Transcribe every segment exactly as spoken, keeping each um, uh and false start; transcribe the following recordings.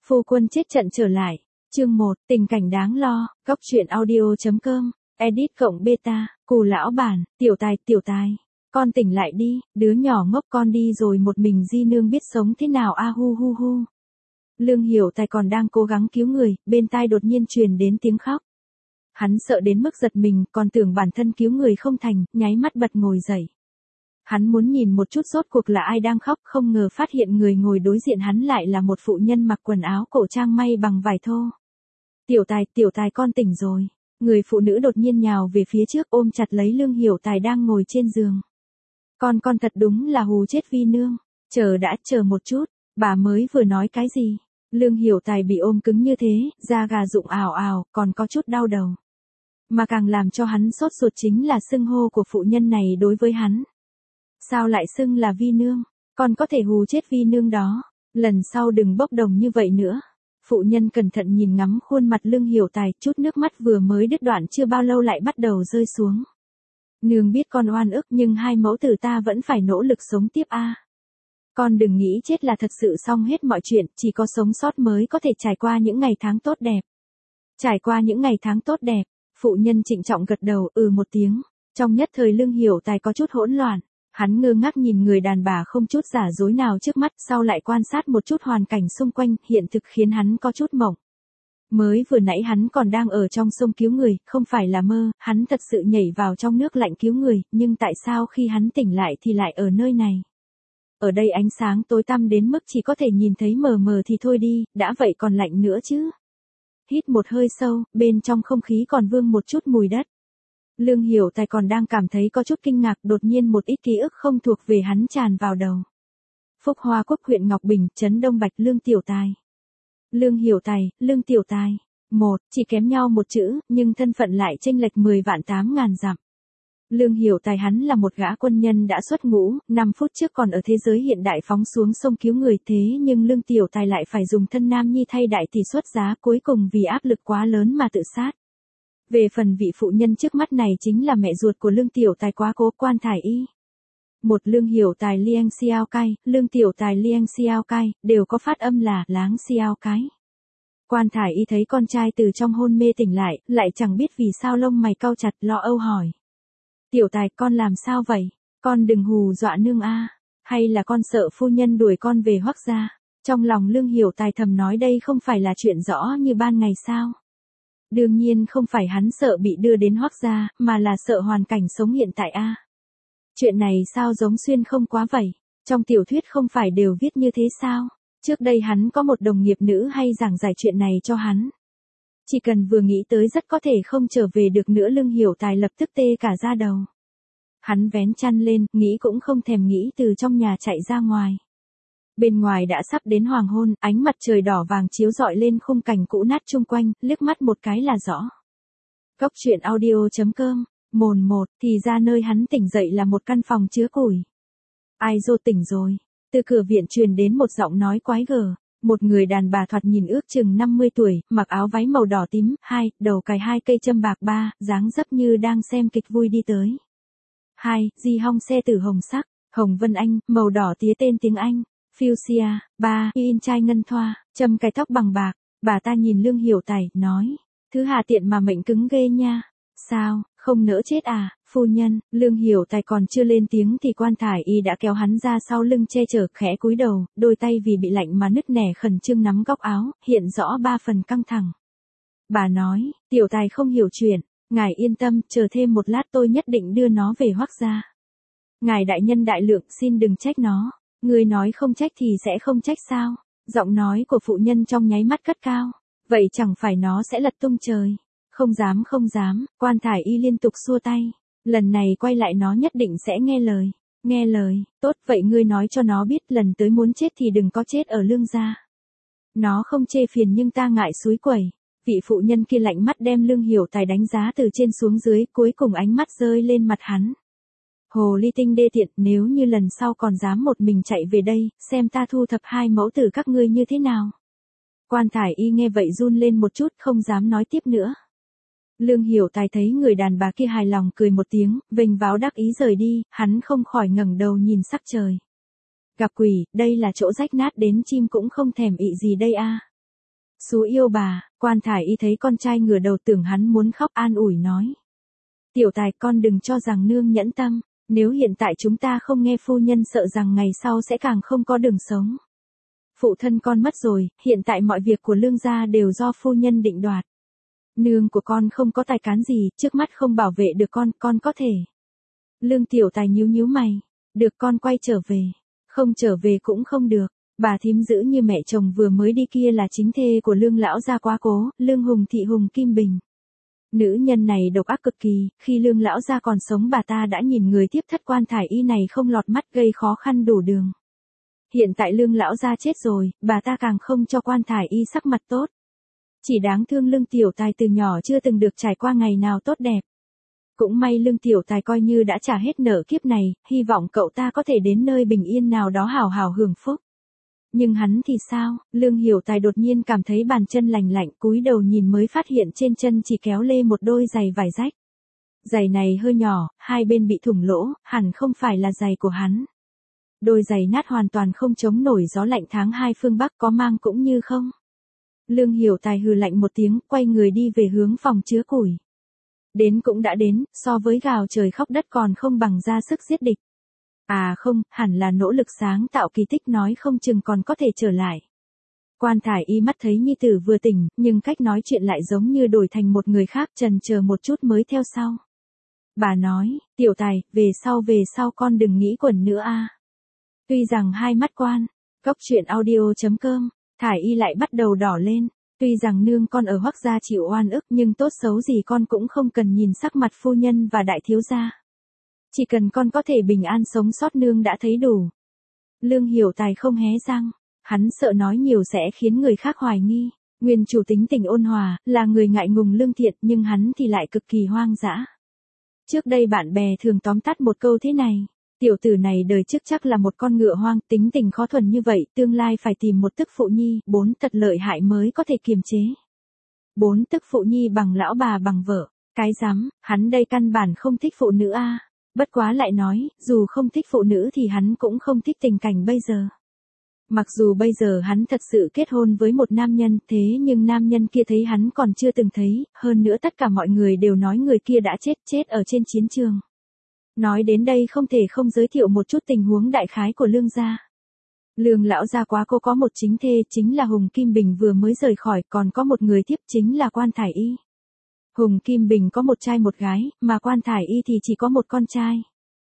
Phu quân chết trận trở lại. Chương một, tình cảnh đáng lo, góc truyện audio.com, edit cộng beta, cù lão bản, tiểu tài, tiểu tài. Con tỉnh lại đi, đứa nhỏ ngốc con đi rồi một mình di nương biết sống thế nào a hu hu hu. Lương Hiểu Tài còn đang cố gắng cứu người, bên tai đột nhiên truyền đến tiếng khóc. Hắn sợ đến mức giật mình, còn tưởng bản thân cứu người không thành, nháy mắt bật ngồi dậy. Hắn muốn nhìn một chút rốt cuộc là ai đang khóc, không ngờ phát hiện người ngồi đối diện hắn lại là một phụ nhân mặc quần áo cổ trang may bằng vải thô. Tiểu Tài, tiểu Tài con tỉnh rồi. Người phụ nữ đột nhiên nhào về phía trước ôm chặt lấy Lương Hiểu Tài đang ngồi trên giường. Con con thật đúng là hù chết vi nương. Chờ đã, chờ một chút, bà mới vừa nói cái gì? Lương Hiểu Tài bị ôm cứng như thế, da gà rụng ào ào, còn có chút đau đầu. Mà càng làm cho hắn sốt ruột chính là xưng hô của phụ nhân này đối với hắn. Sao lại xưng là vi nương? Con có thể hù chết vi nương đó. Lần sau đừng bốc đồng như vậy nữa. Phụ nhân cẩn thận nhìn ngắm khuôn mặt Lương Hiểu Tài, chút nước mắt vừa mới đứt đoạn chưa bao lâu lại bắt đầu rơi xuống. Nương biết con oan ức nhưng hai mẫu tử ta vẫn phải nỗ lực sống tiếp a. Con đừng nghĩ chết là thật sự xong hết mọi chuyện, chỉ có sống sót mới có thể trải qua những ngày tháng tốt đẹp. Trải qua những ngày tháng tốt đẹp, phụ nhân trịnh trọng gật đầu, ừ một tiếng. Trong nhất thời Lương Hiểu Tài có chút hỗn loạn, hắn ngơ ngác nhìn người đàn bà không chút giả dối nào trước mắt, sau lại quan sát một chút hoàn cảnh xung quanh, hiện thực khiến hắn có chút mộng. Mới vừa nãy hắn còn đang ở trong sông cứu người, không phải là mơ, hắn thật sự nhảy vào trong nước lạnh cứu người, nhưng tại sao khi hắn tỉnh lại thì lại ở nơi này? Ở đây ánh sáng tối tăm đến mức chỉ có thể nhìn thấy mờ mờ thì thôi đi, đã vậy còn lạnh nữa chứ. Hít một hơi sâu, bên trong không khí còn vương một chút mùi đất. Lương Hiểu Tài còn đang cảm thấy có chút kinh ngạc, đột nhiên một ít ký ức không thuộc về hắn tràn vào đầu. Phúc Hoa Quốc huyện Ngọc Bình, trấn Đông Bạch, Lương Tiểu Tài. Lương Hiểu Tài, Lương Tiểu Tài. Một, chỉ kém nhau một chữ, nhưng thân phận lại chênh lệch mười vạn tám ngàn dặm. Lương Hiểu Tài hắn là một gã quân nhân đã xuất ngũ, năm phút trước còn ở thế giới hiện đại phóng xuống sông cứu người, thế nhưng Lương Tiểu Tài lại phải dùng thân nam nhi thay đại tỷ xuất giá, cuối cùng vì áp lực quá lớn mà tự sát. Về phần vị phụ nhân trước mắt này chính là mẹ ruột của Lương Tiểu Tài quá cố, Quan Thải Y. Một Lương Hiểu Tài Liang Xiao Cai, Lương Tiểu Tài Liang Xiao Cai, đều có phát âm là Láng Xiao Cái. Quan Thải Y thấy con trai từ trong hôn mê tỉnh lại, lại chẳng biết vì sao lông mày cau chặt, lo âu hỏi. Tiểu Tài, con làm sao vậy? Con đừng hù dọa nương a, hay là con sợ phu nhân đuổi con về Hoắc gia? Trong lòng Lương Hiểu Tài thầm nói đây không phải là chuyện rõ như ban ngày sao? Đương nhiên không phải hắn sợ bị đưa đến Hoắc gia, mà là sợ hoàn cảnh sống hiện tại a. Chuyện này sao giống xuyên không quá vậy? Trong tiểu thuyết không phải đều viết như thế sao? Trước đây hắn có một đồng nghiệp nữ hay giảng giải chuyện này cho hắn. Chỉ cần vừa nghĩ tới rất có thể không trở về được nữa, Lương Hiểu Tài lập tức tê cả da đầu. Hắn vén chăn lên, nghĩ cũng không thèm nghĩ từ trong nhà chạy ra ngoài. Bên ngoài đã sắp đến hoàng hôn, ánh mặt trời đỏ vàng chiếu rọi lên khung cảnh cũ nát chung quanh, liếc mắt một cái là rõ. Góc truyện audio.com, mồn một, thì ra nơi hắn tỉnh dậy là một căn phòng chứa củi. Ai dô tỉnh rồi, từ cửa viện truyền đến một giọng nói quái gở. Một người đàn bà thoạt nhìn ước chừng năm mươi tuổi, mặc áo váy màu đỏ tím, hai, đầu cài hai cây châm bạc, ba, dáng dấp như đang xem kịch vui đi tới. Hai, di hong xe tử hồng sắc, hồng vân anh, màu đỏ tía tên tiếng Anh, fuchsia. Ba, in trai ngân thoa, châm cài tóc bằng bạc. Bà ta nhìn Lương Hiểu Tài, nói, thứ hà tiện mà mệnh cứng ghê nha. Sao, không nỡ chết à, phu nhân? Lương Hiểu Tài còn chưa lên tiếng thì Quan Thải Y đã kéo hắn ra sau lưng che chở, khẽ cúi đầu, đôi tay vì bị lạnh mà nứt nẻ khẩn trương nắm góc áo, hiện rõ ba phần căng thẳng. Bà nói, Tiểu Tài không hiểu chuyện, ngài yên tâm, chờ thêm một lát tôi nhất định đưa nó về Hoắc gia. Ngài đại nhân đại lượng, xin đừng trách nó. Người nói không trách thì sẽ không trách sao? Giọng nói của phụ nhân trong nháy mắt cất cao. Vậy chẳng phải nó sẽ lật tung trời. Không dám không dám, Quan Thải Y liên tục xua tay. Lần này quay lại nó nhất định sẽ nghe lời. Nghe lời, tốt vậy ngươi nói cho nó biết lần tới muốn chết thì đừng có chết ở Lương gia. Nó không chê phiền nhưng ta ngại suối quẩy. Vị phụ nhân kia lạnh mắt đem Lương Hiểu Tài đánh giá từ trên xuống dưới, cuối cùng ánh mắt rơi lên mặt hắn. Hồ ly tinh đê tiện, nếu như lần sau còn dám một mình chạy về đây, xem ta thu thập hai mẫu tử các ngươi như thế nào. Quan Thải Y nghe vậy run lên một chút, không dám nói tiếp nữa. Lương Hiểu Tài thấy người đàn bà kia hài lòng cười một tiếng, vênh váo đắc ý rời đi, hắn không khỏi ngẩng đầu nhìn sắc trời. Gặp quỷ, đây là chỗ rách nát đến chim cũng không thèm ị gì đây a. Xú yêu bà, Quan Thải Y thấy con trai ngửa đầu tưởng hắn muốn khóc an ủi nói. Tiểu Tài con đừng cho rằng nương nhẫn tâm, nếu hiện tại chúng ta không nghe phu nhân sợ rằng ngày sau sẽ càng không có đường sống. Phụ thân con mất rồi, hiện tại mọi việc của Lương gia đều do phu nhân định đoạt. Nương của con không có tài cán gì, trước mắt không bảo vệ được con, con có thể. Lương Tiểu Tài nhíu nhíu mày, được con quay trở về, không trở về cũng không được. Bà thím giữ như mẹ chồng vừa mới đi kia là chính thê của Lương lão gia quá cố, Lương Hùng Thị Hùng Kim Bình. Nữ nhân này độc ác cực kỳ, khi Lương lão gia còn sống bà ta đã nhìn người tiếp thất Quan Thải Y này không lọt mắt gây khó khăn đủ đường. Hiện tại Lương lão gia chết rồi, bà ta càng không cho Quan Thải Y sắc mặt tốt. Chỉ đáng thương Lương Tiểu Tài từ nhỏ chưa từng được trải qua ngày nào tốt đẹp. Cũng may Lương Tiểu Tài coi như đã trả hết nợ kiếp này, hy vọng cậu ta có thể đến nơi bình yên nào đó hào hào hưởng phúc. Nhưng hắn thì sao? Lương Hiểu Tài đột nhiên cảm thấy bàn chân lành lạnh, cúi đầu nhìn mới phát hiện trên chân chỉ kéo lê một đôi giày vải rách. Giày này hơi nhỏ, hai bên bị thủng lỗ, hẳn không phải là giày của hắn. Đôi giày nát hoàn toàn không chống nổi gió lạnh tháng hai phương Bắc, có mang cũng như không. Lương Hiểu Tài hừ lạnh một tiếng, quay người đi về hướng phòng chứa củi. Đến cũng đã đến, so với gào trời khóc đất còn không bằng ra sức giết địch. À không, hẳn là nỗ lực sáng tạo kỳ tích nói không chừng còn có thể trở lại. Quan Thải Y mắt thấy nhi tử vừa tỉnh, nhưng cách nói chuyện lại giống như đổi thành một người khác, chần chờ một chút mới theo sau. Bà nói, Tiểu Tài, về sau về sau con đừng nghĩ quẩn nữa a. Tuy rằng hai mắt Quan, Cốc truyện audio chấm com, Thải Y lại bắt đầu đỏ lên. Tuy rằng nương con ở Hoắc gia chịu oan ức nhưng tốt xấu gì con cũng không cần nhìn sắc mặt phu nhân và đại thiếu gia. Chỉ cần con có thể bình an sống sót nương đã thấy đủ. Lương Hiểu Tài không hé răng, hắn sợ nói nhiều sẽ khiến người khác hoài nghi. Nguyên chủ tính tình ôn hòa, là người ngại ngùng lương thiện nhưng hắn thì lại cực kỳ hoang dã. Trước đây bạn bè thường tóm tắt một câu thế này. Tiểu tử này đời trước chắc là một con ngựa hoang, tính tình khó thuần như vậy, tương lai phải tìm một tức phụ nhi, bốn tật lợi hại mới có thể kiềm chế. Bốn tức phụ nhi bằng lão bà bằng vợ, cái dám, hắn đây căn bản không thích phụ nữ a. Bất quá lại nói, dù không thích phụ nữ thì hắn cũng không thích tình cảnh bây giờ. Mặc dù bây giờ hắn thật sự kết hôn với một nam nhân, thế nhưng nam nhân kia thấy hắn còn chưa từng thấy, hơn nữa tất cả mọi người đều nói người kia đã chết, chết ở trên chiến trường. Nói đến đây không thể không giới thiệu một chút tình huống đại khái của Lương gia. Lương lão gia quá cô có một chính thê, chính là Hùng Kim Bình vừa mới rời khỏi, còn có một người tiếp chính là Quan Thải Y. Hùng Kim Bình có một trai một gái, mà Quan Thải Y thì chỉ có một con trai.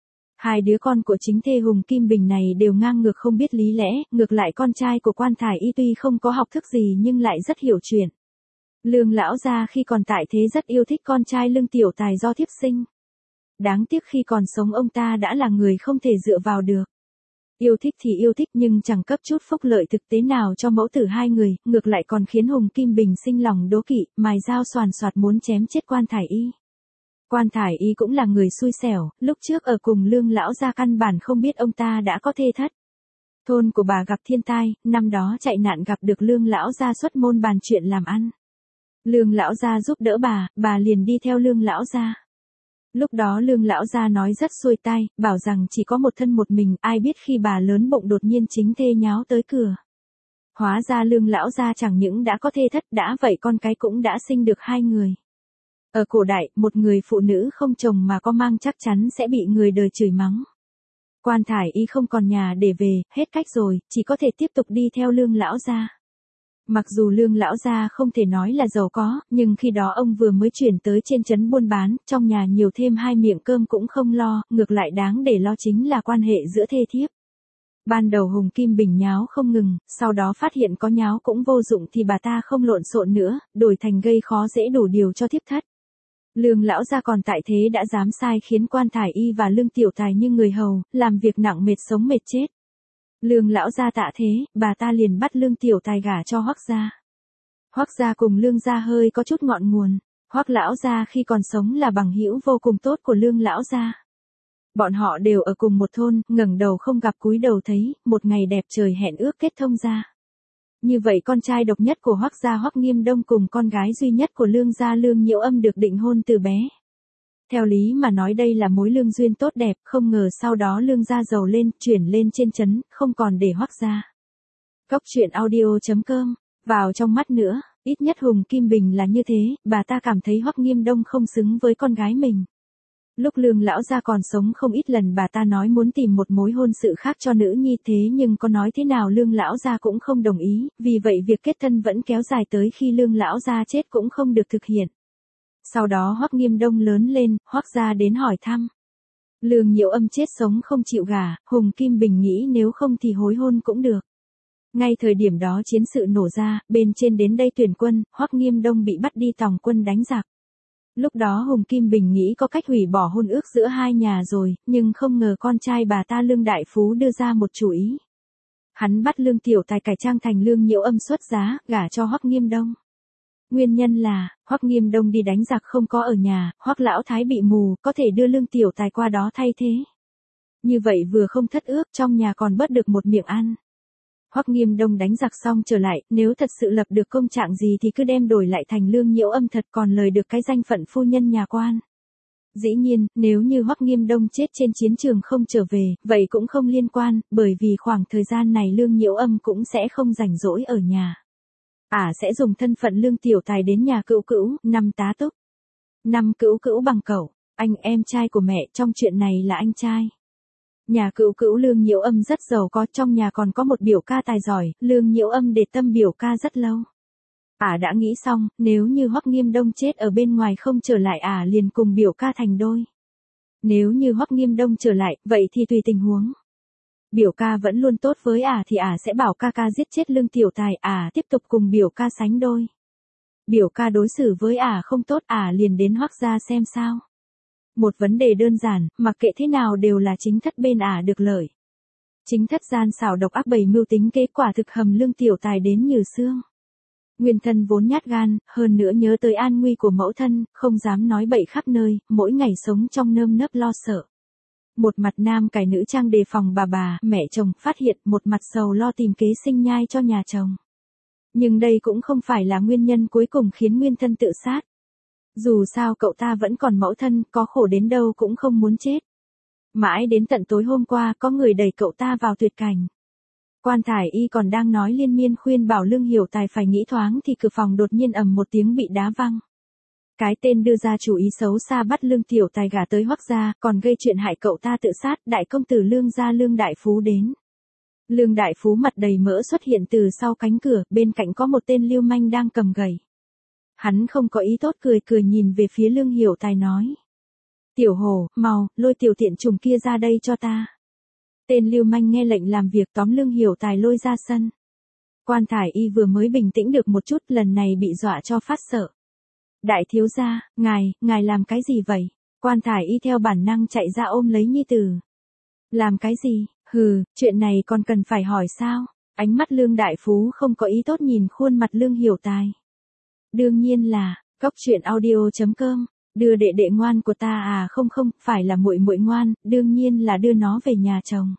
Hai đứa con của chính thê Hùng Kim Bình này đều ngang ngược không biết lý lẽ, ngược lại con trai của Quan Thải Y tuy không có học thức gì nhưng lại rất hiểu chuyện. Lương lão gia khi còn tại thế rất yêu thích con trai Lương Tiểu Tài do thiếp sinh. Đáng tiếc khi còn sống ông ta đã là người không thể dựa vào được. Yêu thích thì yêu thích nhưng chẳng cấp chút phúc lợi thực tế nào cho mẫu tử hai người, ngược lại còn khiến Hùng Kim Bình sinh lòng đố kỵ, mài dao xoàn xoạt muốn chém chết Quan Thải Y. Quan Thải Y cũng là người xui xẻo, lúc trước ở cùng Lương lão gia căn bản không biết ông ta đã có thê thất. Thôn của bà gặp thiên tai, năm đó chạy nạn gặp được Lương lão gia xuất môn bàn chuyện làm ăn. Lương lão gia giúp đỡ bà, bà liền đi theo Lương lão gia. Lúc đó Lương lão gia nói rất xuôi tai, bảo rằng chỉ có một thân một mình, ai biết khi bà lớn bụng đột nhiên chính thê nháo tới cửa. Hóa ra Lương lão gia chẳng những đã có thê thất, đã vậy con cái cũng đã sinh được hai người. Ở cổ đại, một người phụ nữ không chồng mà có mang chắc chắn sẽ bị người đời chửi mắng. Quan Thải Y không còn nhà để về, hết cách rồi, chỉ có thể tiếp tục đi theo Lương lão gia. Mặc dù Lương lão gia không thể nói là giàu có, nhưng khi đó ông vừa mới chuyển tới trên trấn buôn bán, trong nhà nhiều thêm hai miệng cơm cũng không lo, ngược lại đáng để lo chính là quan hệ giữa thê thiếp. Ban đầu Hùng Kim Bình nháo không ngừng, sau đó phát hiện có nháo cũng vô dụng thì bà ta không lộn xộn nữa, đổi thành gây khó dễ đủ điều cho thiếp thất. Lương lão gia còn tại thế đã dám sai khiến Quan Thải Y và Lương Tiểu Tài như người hầu, làm việc nặng mệt sống mệt chết. Lương lão gia tạ thế, bà ta liền bắt Lương Tiểu Tài gả cho Hoắc gia. Hoắc gia cùng Lương gia hơi có chút ngọn nguồn, Hoắc lão gia khi còn sống là bằng hữu vô cùng tốt của Lương lão gia. Bọn họ đều ở cùng một thôn, ngẩng đầu không gặp cúi đầu thấy, một ngày đẹp trời hẹn ước kết thông ra. Như vậy con trai độc nhất của Hoắc gia Hoắc Nghiêm Đông cùng con gái duy nhất của Lương gia Lương Nhiễu Âm được định hôn từ bé. Theo lý mà nói đây là mối lương duyên tốt đẹp, không ngờ sau đó Lương gia giàu lên, chuyển lên trên trấn, không còn để Hoắc gia. Cốc truyện audio chấm com vào trong mắt nữa, ít nhất Hùng Kim Bình là như thế, bà ta cảm thấy Hoắc Nghiêm Đông không xứng với con gái mình. Lúc Lương lão gia còn sống không ít lần bà ta nói muốn tìm một mối hôn sự khác cho nữ nhi, thế nhưng có nói thế nào Lương lão gia cũng không đồng ý, vì vậy việc kết thân vẫn kéo dài tới khi Lương lão gia chết cũng không được thực hiện. Sau đó Hoắc Nghiêm Đông lớn lên, Hoắc gia đến hỏi thăm. Lương Nhiễu Âm chết sống không chịu gả, Hùng Kim Bình nghĩ nếu không thì hối hôn cũng được. Ngay thời điểm đó chiến sự nổ ra, bên trên đến đây tuyển quân, Hoắc Nghiêm Đông bị bắt đi tòng quân đánh giặc. Lúc đó Hùng Kim Bình nghĩ có cách hủy bỏ hôn ước giữa hai nhà rồi, nhưng không ngờ con trai bà ta Lương Đại Phú đưa ra một chủ ý. Hắn bắt Lương Tiểu Tài cải trang thành Lương Nhiễu Âm xuất giá, gả cho Hoắc Nghiêm Đông. Nguyên nhân là, Hoắc Nghiêm Đông đi đánh giặc không có ở nhà, Hoắc lão thái bị mù, có thể đưa Lương Tiểu Tài qua đó thay thế. Như vậy vừa không thất ước, trong nhà còn bớt được một miệng ăn. Hoắc Nghiêm Đông đánh giặc xong trở lại, nếu thật sự lập được công trạng gì thì cứ đem đổi lại thành Lương Nhiễu Âm thật, còn lời được cái danh phận phu nhân nhà quan. Dĩ nhiên, nếu như Hoắc Nghiêm Đông chết trên chiến trường không trở về, vậy cũng không liên quan, bởi vì khoảng thời gian này Lương Nhiễu Âm cũng sẽ không rảnh rỗi ở nhà. Ả à, sẽ dùng thân phận Lương Tiểu Tài đến nhà Cữu Cữu, năm tá túc. Năm Cữu Cữu bằng cẩu, anh em trai của mẹ, trong chuyện này là anh trai. Nhà Cữu Cữu Lương Nhiễu Âm rất giàu có, trong nhà còn có một biểu ca tài giỏi, Lương Nhiễu Âm để tâm biểu ca rất lâu. Ả à, đã nghĩ xong, nếu như Hoắc Nghiêm Đông chết ở bên ngoài không trở lại Ả à, liền cùng biểu ca thành đôi. Nếu như Hoắc Nghiêm Đông trở lại, vậy thì tùy tình huống. Biểu ca vẫn luôn tốt với Ả à, thì Ả à sẽ bảo ca ca giết chết Lương Tiểu Tài, Ả à, tiếp tục cùng biểu ca sánh đôi. Biểu ca đối xử với Ả à không tốt, Ả à, liền đến Hoắc gia xem sao. Một vấn đề đơn giản, mặc kệ thế nào đều là chính thất bên Ả à được lợi. Chính thất gian xảo độc ác bày mưu tính kế, quả thực hầm Lương Tiểu Tài đến như xương. Nguyên thân vốn nhát gan, hơn nữa nhớ tới an nguy của mẫu thân, không dám nói bậy khắp nơi, mỗi ngày sống trong nơm nớp lo sợ. Một mặt nam cải nữ trang đề phòng bà bà, mẹ chồng phát hiện, một mặt sầu lo tìm kế sinh nhai cho nhà chồng. Nhưng đây cũng không phải là nguyên nhân cuối cùng khiến nguyên thân tự sát. Dù sao cậu ta vẫn còn mẫu thân, có khổ đến đâu cũng không muốn chết. Mãi đến tận tối hôm qua có người đẩy cậu ta vào tuyệt cảnh. Quan Thải Y còn đang nói liên miên khuyên bảo Lương Hiểu Tài phải nghĩ thoáng thì cửa phòng đột nhiên ầm một tiếng bị đá văng. Cái tên đưa ra chủ ý xấu xa bắt Lương Tiểu Tài gả tới Hoắc gia, còn gây chuyện hại cậu ta tự sát, đại công tử Lương gia Lương Đại Phú đến. Lương Đại Phú mặt đầy mỡ xuất hiện từ sau cánh cửa, bên cạnh có một tên lưu manh đang cầm gậy. Hắn không có ý tốt, cười cười nhìn về phía Lương Hiểu Tài nói. Tiểu Hồ, mau, lôi tiểu tiện trùng kia ra đây cho ta. Tên lưu manh nghe lệnh làm việc tóm Lương Hiểu Tài lôi ra sân. Quan Thải Y vừa mới bình tĩnh được một chút, lần này bị dọa cho phát sợ. Đại thiếu gia, ngài, ngài làm cái gì vậy? Quan Thải Y theo bản năng chạy ra ôm lấy nhi tử. Làm cái gì? Hừ, chuyện này còn cần phải hỏi sao? Ánh mắt Lương Đại Phú không có ý tốt nhìn khuôn mặt Lương Hiểu Tài. Đương nhiên là, cóc truyện audio chấm com, đưa đệ đệ ngoan của ta à, không không, phải là muội muội ngoan, đương nhiên là đưa nó về nhà chồng.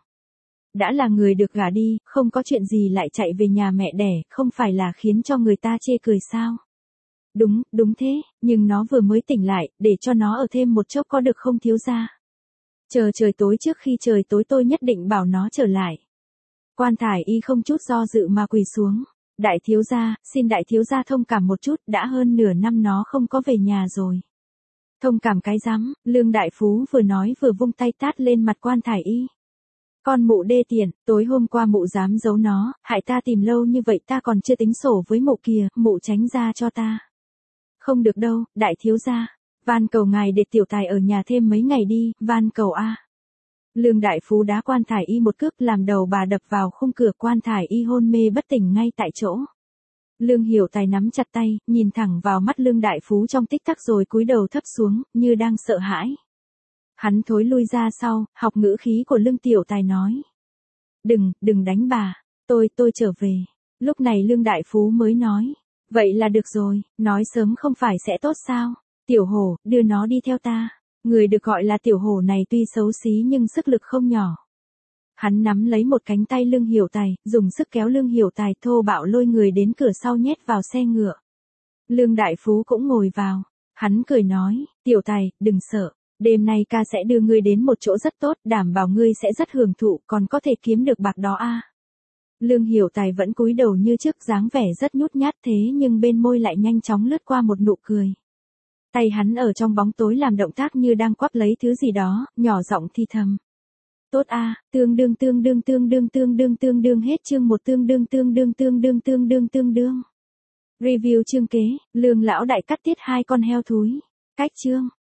Đã là người được gả đi, không có chuyện gì lại chạy về nhà mẹ đẻ, không phải là khiến cho người ta chê cười sao? Đúng, đúng thế, nhưng nó vừa mới tỉnh lại, để cho nó ở thêm một chốc có được không thiếu gia? Chờ trời tối, trước khi trời tối tôi nhất định bảo nó trở lại. Quan Thải Y không chút do dự mà quỳ xuống. Đại thiếu gia, xin đại thiếu gia thông cảm một chút, đã hơn nửa năm nó không có về nhà rồi. Thông cảm cái rắm, Lương Đại Phú vừa nói vừa vung tay tát lên mặt Quan Thải Y. Con mụ đê tiện, tối hôm qua mụ dám giấu nó, hại ta tìm lâu như vậy ta còn chưa tính sổ với mụ kìa, mụ tránh ra cho ta. Không được đâu, đại thiếu gia, van cầu ngài để tiểu tài ở nhà thêm mấy ngày đi, van cầu a. Lương Đại Phú đá Quan Thải Y một cước làm đầu bà đập vào khung cửa, Quan Thải Y hôn mê bất tỉnh ngay tại chỗ. Lương Hiểu Tài nắm chặt tay, nhìn thẳng vào mắt Lương Đại Phú trong tích tắc rồi cúi đầu thấp xuống, như đang sợ hãi. Hắn thối lui ra sau, học ngữ khí của Lương Tiểu Tài nói. Đừng, đừng đánh bà, tôi, tôi trở về. Lúc này Lương Đại Phú mới nói. Vậy là được rồi, nói sớm không phải sẽ tốt sao? Tiểu Hổ, đưa nó đi theo ta. Người được gọi là Tiểu Hổ này tuy xấu xí nhưng sức lực không nhỏ. Hắn nắm lấy một cánh tay Lương Hiểu Tài, dùng sức kéo Lương Hiểu Tài thô bạo lôi người đến cửa sau nhét vào xe ngựa. Lương Đại Phú cũng ngồi vào. Hắn cười nói, Tiểu Tài, đừng sợ. Đêm nay ca sẽ đưa ngươi đến một chỗ rất tốt, đảm bảo ngươi sẽ rất hưởng thụ, còn có thể kiếm được bạc đó a. Lương Hiểu Tài vẫn cúi đầu như trước, dáng vẻ rất nhút nhát, thế nhưng bên môi lại nhanh chóng lướt qua một nụ cười. Tay hắn ở trong bóng tối làm động tác như đang quắp lấy thứ gì đó, nhỏ giọng thì thầm. Tốt a, tương đương tương đương tương đương tương đương tương đương hết chương một tương đương tương đương tương đương tương đương tương đương. Review chương kế, Lương lão đại cắt tiết hai con heo thúi. Cách chương